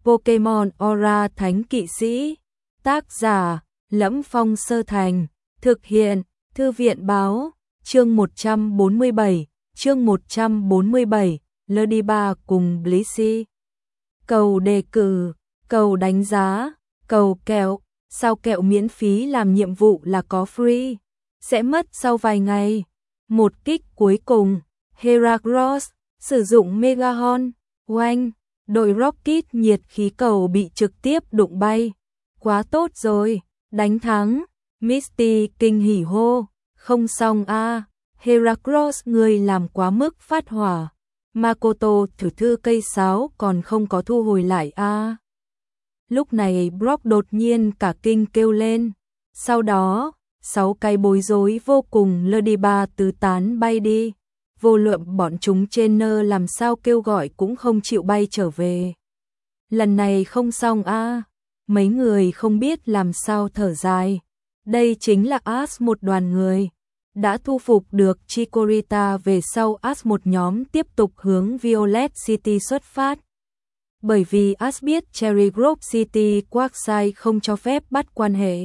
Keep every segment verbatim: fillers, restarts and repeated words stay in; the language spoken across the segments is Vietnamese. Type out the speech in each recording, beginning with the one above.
Pokemon Aura Thánh Kỵ Sĩ. Tác giả: Lẫm Phong Sơ Thành. Thực hiện: Thư viện báo. Chương một trăm bốn mươi bảy. Chương một trăm bốn mươi bảy. Lodiba cùng Blissey. Cầu đề cử, cầu đánh giá, cầu kẹo. Sao kẹo miễn phí làm nhiệm vụ là có free, sẽ mất sau vài ngày. Một kích cuối cùng, Heracross sử dụng Mega Horn, oanh, đội Rocket nhiệt khí cầu bị trực tiếp đụng bay. Quá tốt rồi, đánh thắng. Misty kinh hỉ hô, không xong a, à. Heracross người làm quá mức phát hỏa. Makoto thử thư cây sáo còn không có thu hồi lại a. À. Lúc này Brock đột nhiên cả kinh kêu lên. Sau đó, sáu cái bối rối vô cùng Lodiba tứ tán bay đi. Vô lượng bọn chúng trên nơ làm sao kêu gọi cũng không chịu bay trở về. Lần này không xong a. À. Mấy người không biết làm sao thở dài. Đây chính là Ash một đoàn người. Đã thu phục được Chikorita về sau Ash một nhóm tiếp tục hướng Violet City xuất phát. Bởi vì Ash biết Cherry Grove City Quagside không cho phép bắt quan hệ.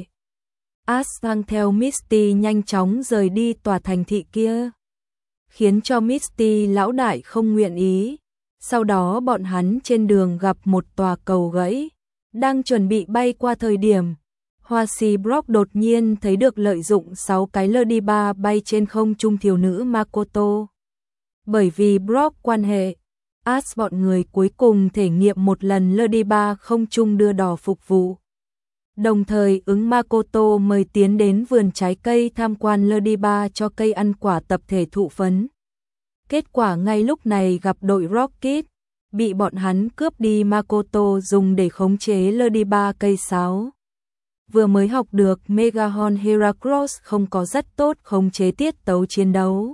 Ash đang theo Misty nhanh chóng rời đi tòa thành thị kia. Khiến cho Misty lão đại không nguyện ý. Sau đó bọn hắn trên đường gặp một tòa cầu gãy. Đang chuẩn bị bay qua thời điểm. Hoa si Brock đột nhiên thấy được lợi dụng sáu cái Lodiba bay trên không trung thiếu nữ Makoto. Bởi vì Brock quan hệ, Ash bọn người cuối cùng thể nghiệm một lần Lodiba không trung đưa đò phục vụ. Đồng thời ứng Makoto mời tiến đến vườn trái cây tham quan Lodiba cho cây ăn quả tập thể thụ phấn. Kết quả ngay lúc này gặp đội Rocket, bị bọn hắn cướp đi Makoto dùng để khống chế Lodiba cây sáo. Vừa mới học được Mega Horn Heracross không có rất tốt khống chế tiết tấu chiến đấu.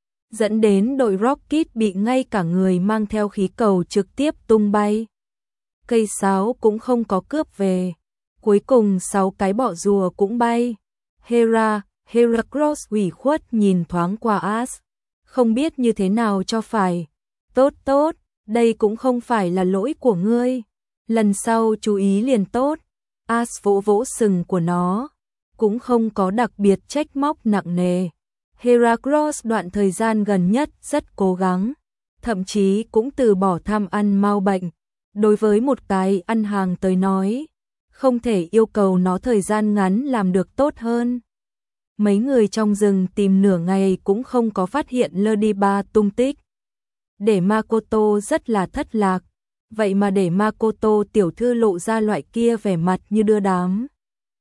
Dẫn đến đội Rocket bị ngay cả người mang theo khí cầu trực tiếp tung bay. Cây sáo cũng không có cướp về. Cuối cùng sáu cái bọ rùa cũng bay. Hera, Heracross ủy khuất nhìn thoáng qua Ash. Không biết như thế nào cho phải. Tốt tốt, đây cũng không phải là lỗi của ngươi. Lần sau chú ý liền tốt. Ash vỗ vỗ sừng của nó. Cũng không có đặc biệt trách móc nặng nề. Heracross đoạn thời gian gần nhất rất cố gắng. Thậm chí cũng từ bỏ tham ăn mau bệnh. Đối với một cái ăn hàng tới nói, không thể yêu cầu nó thời gian ngắn làm được tốt hơn. Mấy người trong rừng tìm nửa ngày cũng không có phát hiện Lodiba tung tích. Để Makoto rất là thất lạc. Vậy mà để Makoto tiểu thư lộ ra loại kia vẻ mặt như đưa đám.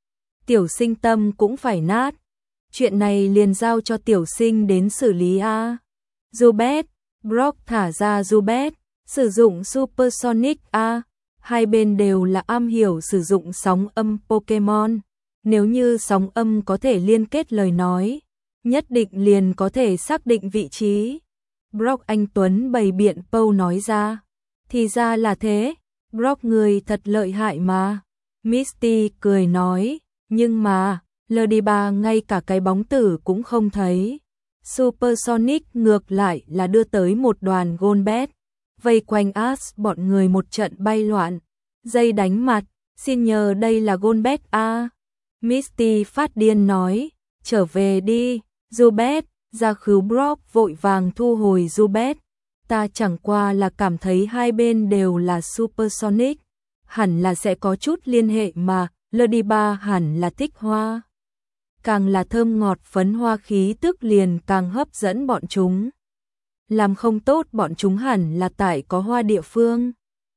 Tiểu sinh tâm cũng phải nát. Chuyện này liền giao cho tiểu sinh đến xử lý a. Zubat, Brock thả ra Zubat, sử dụng Supersonic A. Hai bên đều là am hiểu sử dụng sóng âm Pokemon. Nếu như sóng âm có thể liên kết lời nói, nhất định liền có thể xác định vị trí. Brock anh Tuấn bày biện Pâu nói ra. Thì ra là thế, Brock người thật lợi hại mà. Misty cười nói, nhưng mà, Lodiba ngay cả cái bóng tử cũng không thấy. Supersonic ngược lại là đưa tới một đoàn Golbat. Vây quanh Ash bọn người một trận bay loạn. Dây đánh mặt, xin nhờ đây là Golbat A. Misty phát điên nói, trở về đi, Zubat. Ra khứu Brock vội vàng thu hồi Zubat. Ta chẳng qua là cảm thấy hai bên đều là Supersonic. Hẳn là sẽ có chút liên hệ mà, Lodiba hẳn là thích hoa. Càng là thơm ngọt phấn hoa khí tức liền càng hấp dẫn bọn chúng. Làm không tốt bọn chúng hẳn là tại có hoa địa phương.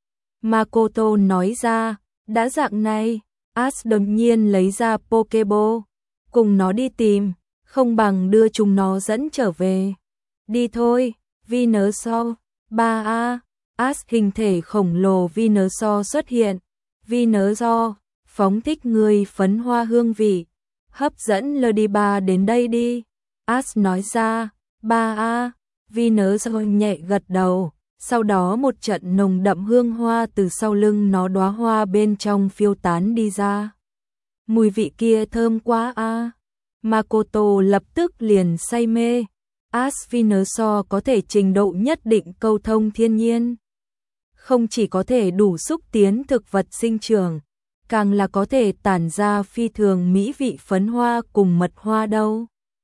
Makoto nói ra, đã dạng này, Ash đột nhiên lấy ra Pokeball. Cùng nó đi tìm, không bằng đưa chúng nó dẫn trở về. Đi thôi, Venusaur, ba A, Ash hình thể khổng lồ Venusaur xuất hiện. Venusaur, phóng thích người phấn hoa hương vị. Hấp dẫn Lodiba đến đây đi. Ash nói ra, ba A, Venusaur nhẹ gật đầu. Sau đó một trận nồng đậm hương hoa từ sau lưng nó đóa hoa bên trong phiêu tán đi ra. Mùi vị kia thơm quá a. Makoto lập tức liền say mê. Ash Venusaur có thể trình độ nhất định câu thông thiên nhiên. không chỉ có thể đủ xúc tiến thực vật sinh trưởng, càng là có thể tản ra phi thường mỹ vị phấn hoa cùng mật hoa đâu.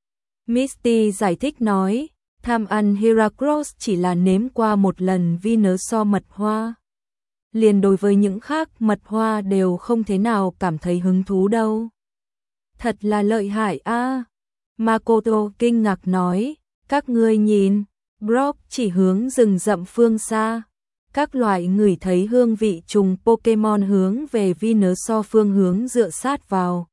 Misty giải thích nói, tham ăn Heracross chỉ là nếm qua một lần vi nớ so mật hoa. Liền đối với những khác mật hoa đều không thế nào cảm thấy hứng thú đâu. Thật là lợi hại a. À. Makoto kinh ngạc nói, các ngươi nhìn, Brock chỉ hướng rừng rậm phương xa. Các loại ngửi thấy hương vị trùng Pokemon hướng về Venusaur phương hướng dựa sát vào.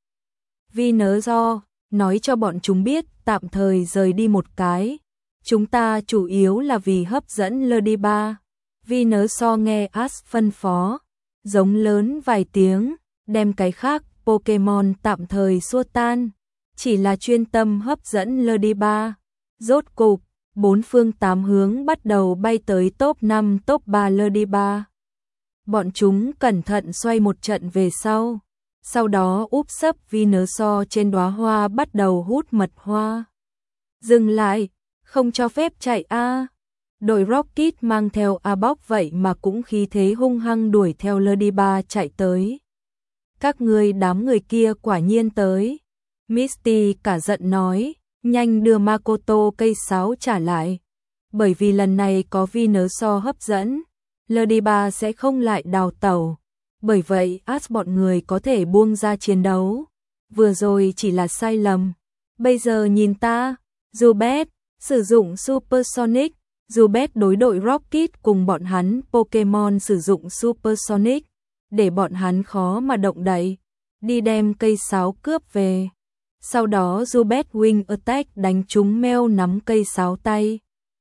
Venusaur nói cho bọn chúng biết tạm thời rời đi một cái. Chúng ta chủ yếu là vì hấp dẫn Lediba. Venusaur nghe Ash phân phó, giống lớn vài tiếng, đem cái khác Pokemon tạm thời xua tan, chỉ là chuyên tâm hấp dẫn Lediba. Rốt cục, bốn phương tám hướng bắt đầu bay tới top năm top ba Lediba. Bọn chúng cẩn thận xoay một trận về sau, sau đó úp sấp Venusaur trên đóa hoa bắt đầu hút mật hoa. Dừng lại, không cho phép chạy a. À. Đội Rocket mang theo Arbok vậy mà cũng khí thế hung hăng đuổi theo Lediba chạy tới. Các ngươi đám người kia quả nhiên tới. Misty cả giận nói, nhanh đưa Makoto cây sáo trả lại. Bởi vì lần này có Venusaur hấp dẫn, Lediba sẽ không lại đào tẩu. Bởi vậy Ash bọn người có thể buông ra chiến đấu. Vừa rồi chỉ là sai lầm. Bây giờ nhìn ta, Zubat, sử dụng Supersonic. Zubat đối đội Rocket cùng bọn hắn Pokemon sử dụng Supersonic, để bọn hắn khó mà động đậy, đi đem cây sáo cướp về. Sau đó Zubat Wing Attack đánh trúng Meo nắm cây sáo tay,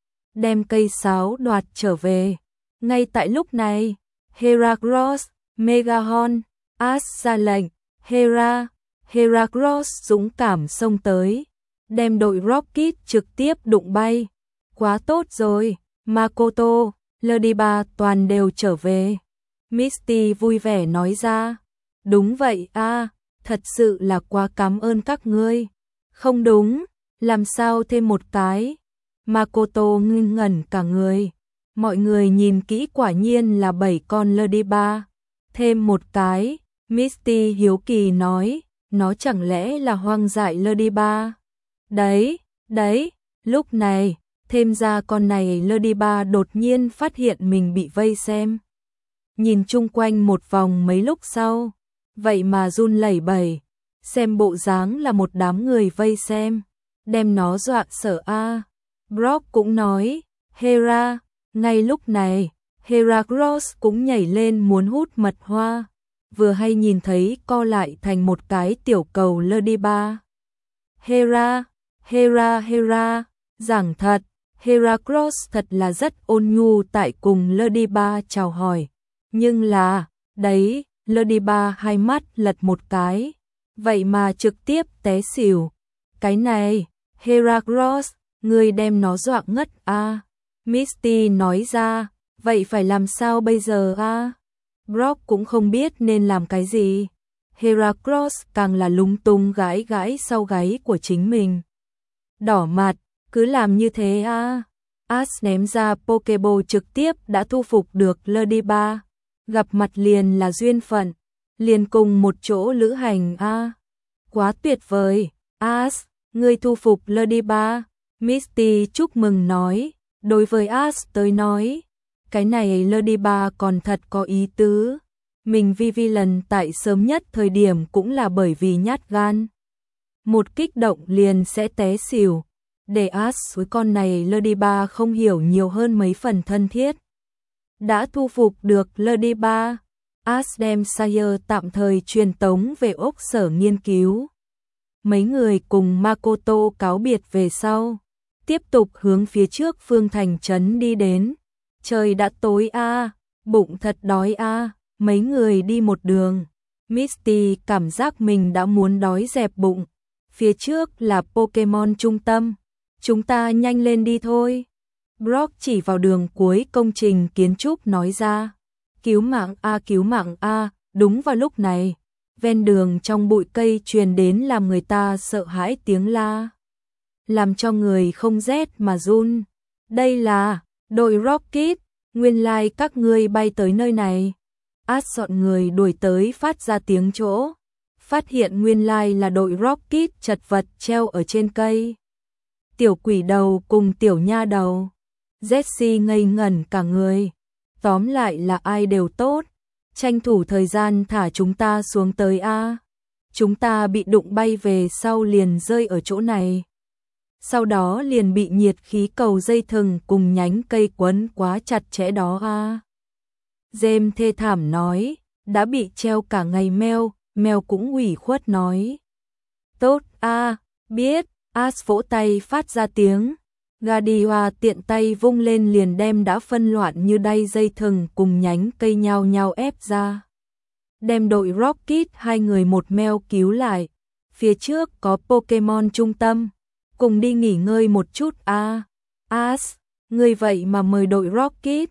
đem cây sáo đoạt trở về. Ngay tại lúc này, Heracross, Megahorn, Ash ra lệnh, Hera, Heracross dũng cảm xông tới, đem đội Rocket trực tiếp đụng bay. Quá tốt rồi, Makoto, Lediba toàn đều trở về. Misty vui vẻ nói ra, đúng vậy a, à, thật sự là quá cảm ơn các ngươi. Không đúng, làm sao thêm một cái? Makoto ngưng ngẩn cả người. Mọi người nhìn kỹ quả nhiên là bảy con Lediba. Thêm một cái, Misty hiếu kỳ nói, nó chẳng lẽ là hoang dại Lediba? Đấy, đấy, lúc này, thêm ra con này Lediba đột nhiên phát hiện mình bị vây xem. Nhìn chung quanh một vòng mấy lúc sau, vậy mà run lẩy bẩy, xem bộ dáng là một đám người vây xem, đem nó dọa sợ a. À. Brock cũng nói, Hera, ngay lúc này, Heracross cũng nhảy lên muốn hút mật hoa, vừa hay nhìn thấy co lại thành một cái tiểu cầu Lediba. Hera, Hera Hera, giảng thật, Heracross thật là rất ôn nhu tại cùng Lediba chào hỏi. Nhưng là, đấy, Lediba hai mắt lật một cái, vậy mà trực tiếp té xỉu. Cái này, Heracross, ngươi đem nó dọa ngất a. À. Misty nói ra, vậy phải làm sao bây giờ a? À? Brock cũng không biết nên làm cái gì. Heracross càng là lúng túng gãi gãi sau gáy của chính mình. Đỏ mặt, cứ làm như thế a. À. Ash ném ra Pokeball trực tiếp đã thu phục được Lediba. Gặp mặt liền là duyên phận, liền cùng một chỗ lữ hành a. À. Quá tuyệt vời, Ash, ngươi thu phục Lediba. Misty chúc mừng nói, đối với Ash tới nói, cái này Lediba còn thật có ý tứ. Mình vi vi lần tại sớm nhất thời điểm cũng là bởi vì nhát gan. Một kích động liền sẽ té xỉu. Để Ash với con này Lediba không hiểu nhiều hơn mấy phần thân thiết. Đã thu phục được Lediba, Ash đem Sire tạm thời truyền tống về ốc sở nghiên cứu. Mấy người cùng Makoto cáo biệt về sau, tiếp tục hướng phía trước phương thành trấn đi đến. Trời đã tối a, à, bụng thật đói a, à, mấy người đi một đường. Misty cảm giác mình đã muốn đói dẹp bụng. Phía trước là Pokemon trung tâm, chúng ta nhanh lên đi thôi. Brock chỉ vào đường cuối công trình kiến trúc nói ra. Cứu mạng a, cứu mạng a. Đúng vào lúc này, ven đường trong bụi cây truyền đến làm người ta sợ hãi tiếng la, làm cho người không rét mà run. Đây là đội Rocket. Nguyên lai like các ngươi bay tới nơi này. As dọn người đuổi tới phát ra tiếng chỗ. Phát hiện nguyên lai like là đội Rocket chật vật treo ở trên cây. Tiểu quỷ đầu cùng tiểu nha đầu. Jessie ngây ngẩn cả người. Tóm lại là ai đều tốt. Tranh thủ thời gian thả chúng ta xuống tới A. Chúng ta bị đụng bay về sau liền rơi ở chỗ này. Sau đó liền bị nhiệt khí cầu dây thừng cùng nhánh cây quấn quá chặt chẽ đó A. James thê thảm nói, đã bị treo cả ngày Mel, Mel cũng ủy khuất nói. Tốt A, biết, As vỗ tay phát ra tiếng. Gardioa tiện tay vung lên liền đem đã phân loạn như đay dây thừng cùng nhánh cây nhau nhau ép ra. Đem đội Rocket hai người một Mel cứu lại. Phía trước có Pokemon trung tâm. Cùng đi nghỉ ngơi một chút a. À, As, người vậy mà mời đội Rocket.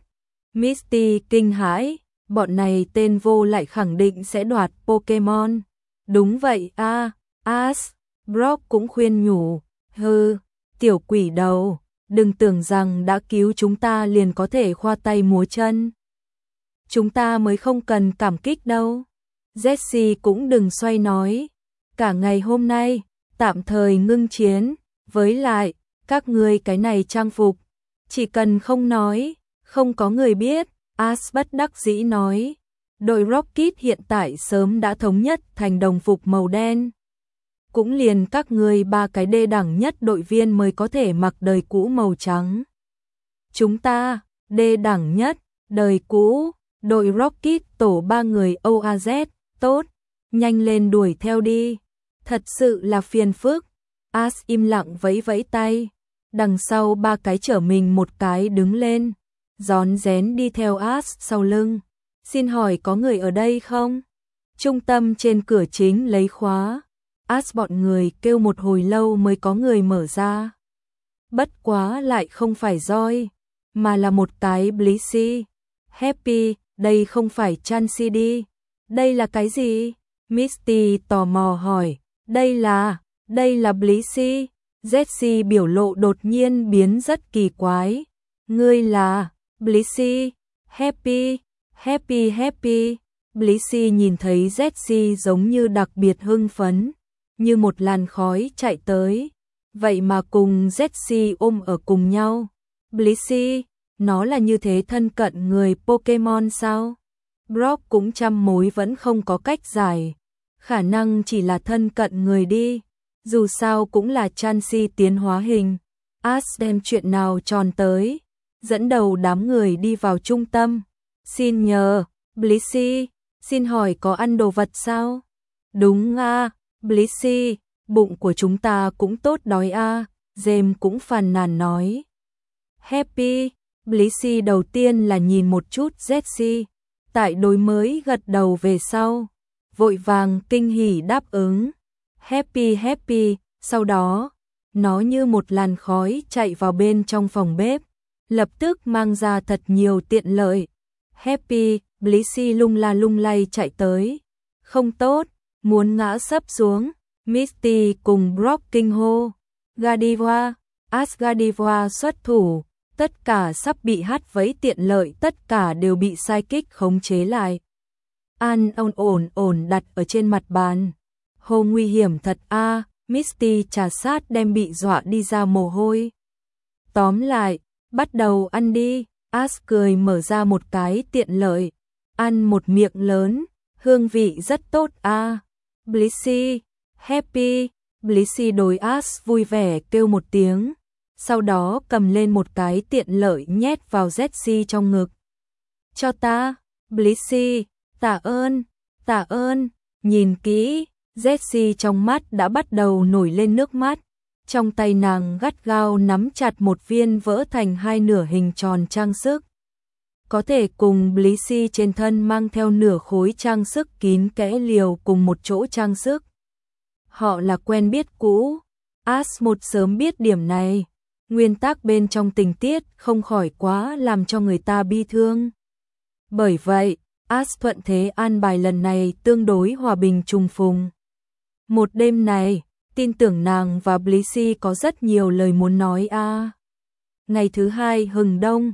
Misty kinh hãi, bọn này tên vô lại khẳng định sẽ đoạt Pokemon. Đúng vậy a, à, As, Brock cũng khuyên nhủ, hừ, tiểu quỷ đầu, đừng tưởng rằng đã cứu chúng ta liền có thể khoa tay múa chân. Chúng ta mới không cần cảm kích đâu. Jessie cũng đừng xoay nói, cả ngày hôm nay, tạm thời ngưng chiến, với lại, các ngươi cái này trang phục, chỉ cần không nói, không có người biết, As bất đắc dĩ nói. Đội Rocket hiện tại sớm đã thống nhất thành đồng phục màu đen. Cũng liền các ngươi ba cái đê đẳng nhất đội viên mới có thể mặc đời cũ màu trắng. Chúng ta, đê đẳng nhất, đời cũ, đội Rocket tổ ba người o a dét, tốt, nhanh lên đuổi theo đi. Thật sự là phiền phức. As im lặng vẫy vẫy tay. Đằng sau ba cái chở mình một cái đứng lên. Rón rén đi theo As sau lưng. Xin hỏi có người ở đây không? Trung tâm trên cửa chính lấy khóa. As bọn người kêu một hồi lâu mới có người mở ra. Bất quá lại không phải Joy, mà là một cái Blissey. Happy, đây không phải Chansey đi. Đây là cái gì? Misty tò mò hỏi. Đây là, đây là Blissey. Jessie biểu lộ đột nhiên biến rất kỳ quái. Ngươi là Blissey? Happy, happy, happy. Blissey nhìn thấy Jessie giống như đặc biệt hưng phấn, như một làn khói chạy tới. Vậy mà cùng Jessie ôm ở cùng nhau. Blissey, nó là như thế thân cận người Pokemon sao? Brock cũng trăm mối vẫn không có cách giải. Khả năng chỉ là thân cận người đi. Dù sao cũng là Chansey tiến hóa hình. As đem chuyện nào tròn tới. Dẫn đầu đám người đi vào trung tâm. Xin nhờ, Blissey, xin hỏi có ăn đồ vật sao? Đúng à, Blissey, bụng của chúng ta cũng tốt đói à, James cũng phàn nàn nói. Happy, Blissey đầu tiên là nhìn một chút Jessie. Tại đối mới gật đầu về sau. Vội vàng kinh hỉ đáp ứng. Happy happy, sau đó, nó như một làn khói chạy vào bên trong phòng bếp, lập tức mang ra thật nhiều tiện lợi. Happy, Blissey lung la lung lay chạy tới. Không tốt, muốn ngã sấp xuống. Misty cùng Brock kinh hô. Gardioa, Asgardivoa xuất thủ, tất cả sắp bị hắt vấy tiện lợi tất cả đều bị psychic khống chế lại. An ổn ổn ổn đặt ở trên mặt bàn. Hồ nguy hiểm thật a, à, Misty trà sát đem bị dọa đi ra mồ hôi. Tóm lại, bắt đầu ăn đi. As cười mở ra một cái tiện lợi. Ăn một miệng lớn, hương vị rất tốt a. À. Blissey, happy, Blissey đối As vui vẻ kêu một tiếng. Sau đó cầm lên một cái tiện lợi nhét vào Jessie trong ngực. Cho ta, Blissey, tạ ơn, tạ ơn, nhìn kỹ, Jessie trong mắt đã bắt đầu nổi lên nước mắt. Trong tay nàng gắt gao nắm chặt một viên vỡ thành hai nửa hình tròn trang sức. Có thể cùng Blissey trên thân mang theo nửa khối trang sức kín kẽ liều cùng một chỗ trang sức. Họ là quen biết cũ. As một sớm biết điểm này. Nguyên tắc bên trong tình tiết không khỏi quá làm cho người ta bi thương. Bởi vậy, As thuận thế an bài lần này tương đối hòa bình trùng phùng. Một đêm này, tin tưởng nàng và Blissey có rất nhiều lời muốn nói a. À. Ngày thứ hai hừng đông,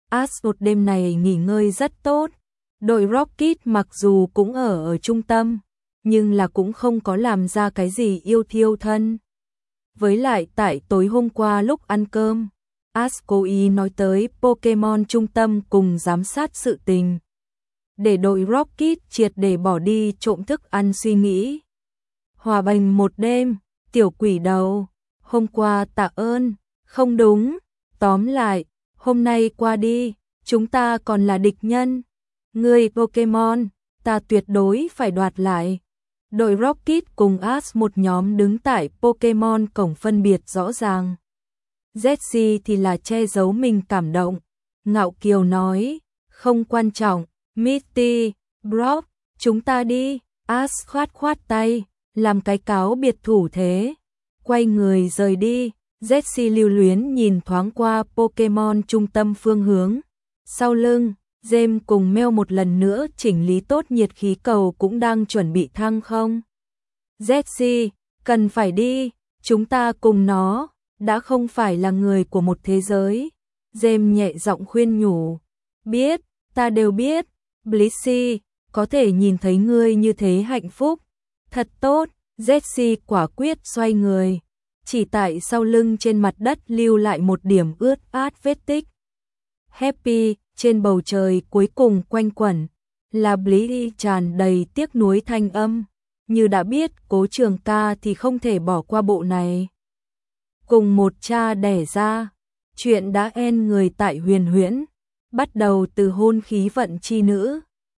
Ashford đêm này nghỉ ngơi rất tốt. Đội Rocket mặc dù cũng ở ở trung tâm, nhưng là cũng không có làm ra cái gì yêu thiêu thân. Với lại tại tối hôm qua lúc ăn cơm, Ash cố ý nói tới Pokemon trung tâm cùng giám sát sự tình. Để đội Rocket triệt để bỏ đi trộm thức ăn suy nghĩ. Hòa bình một đêm, tiểu quỷ đầu, hôm qua tạ ơn, không đúng, tóm lại, hôm nay qua đi, chúng ta còn là địch nhân. Người Pokemon, ta tuyệt đối phải đoạt lại. Đội Rocket cùng Ash một nhóm đứng tại Pokemon cổng phân biệt rõ ràng. Jessie thì là che giấu mình cảm động. Ngạo kiều nói, không quan trọng, Misty, Brock, chúng ta đi. Ash khoát khoát tay, làm cái cáo biệt thủ thế. Quay người rời đi, Jessie lưu luyến nhìn thoáng qua Pokemon trung tâm phương hướng. Sau lưng, James cùng Mel một lần nữa chỉnh lý tốt nhiệt khí cầu cũng đang chuẩn bị thăng không. Jessie, cần phải đi, chúng ta cùng nó, đã không phải là người của một thế giới. James nhẹ giọng khuyên nhủ. Biết, ta đều biết, Blissey, có thể nhìn thấy ngươi như thế hạnh phúc. Thật tốt, Jessie quả quyết xoay người. Chỉ tại sau lưng trên mặt đất lưu lại một điểm ướt át vết tích. Happy, trên bầu trời cuối cùng quanh quẩn, là Blissey tràn đầy tiếc nuối thanh âm. Như đã biết Cố Trường Ca thì không thể bỏ qua bộ này. Cùng một cha đẻ ra, chuyện đã end người tại Huyền Huyễn, bắt đầu từ hôn khí vận chi nữ.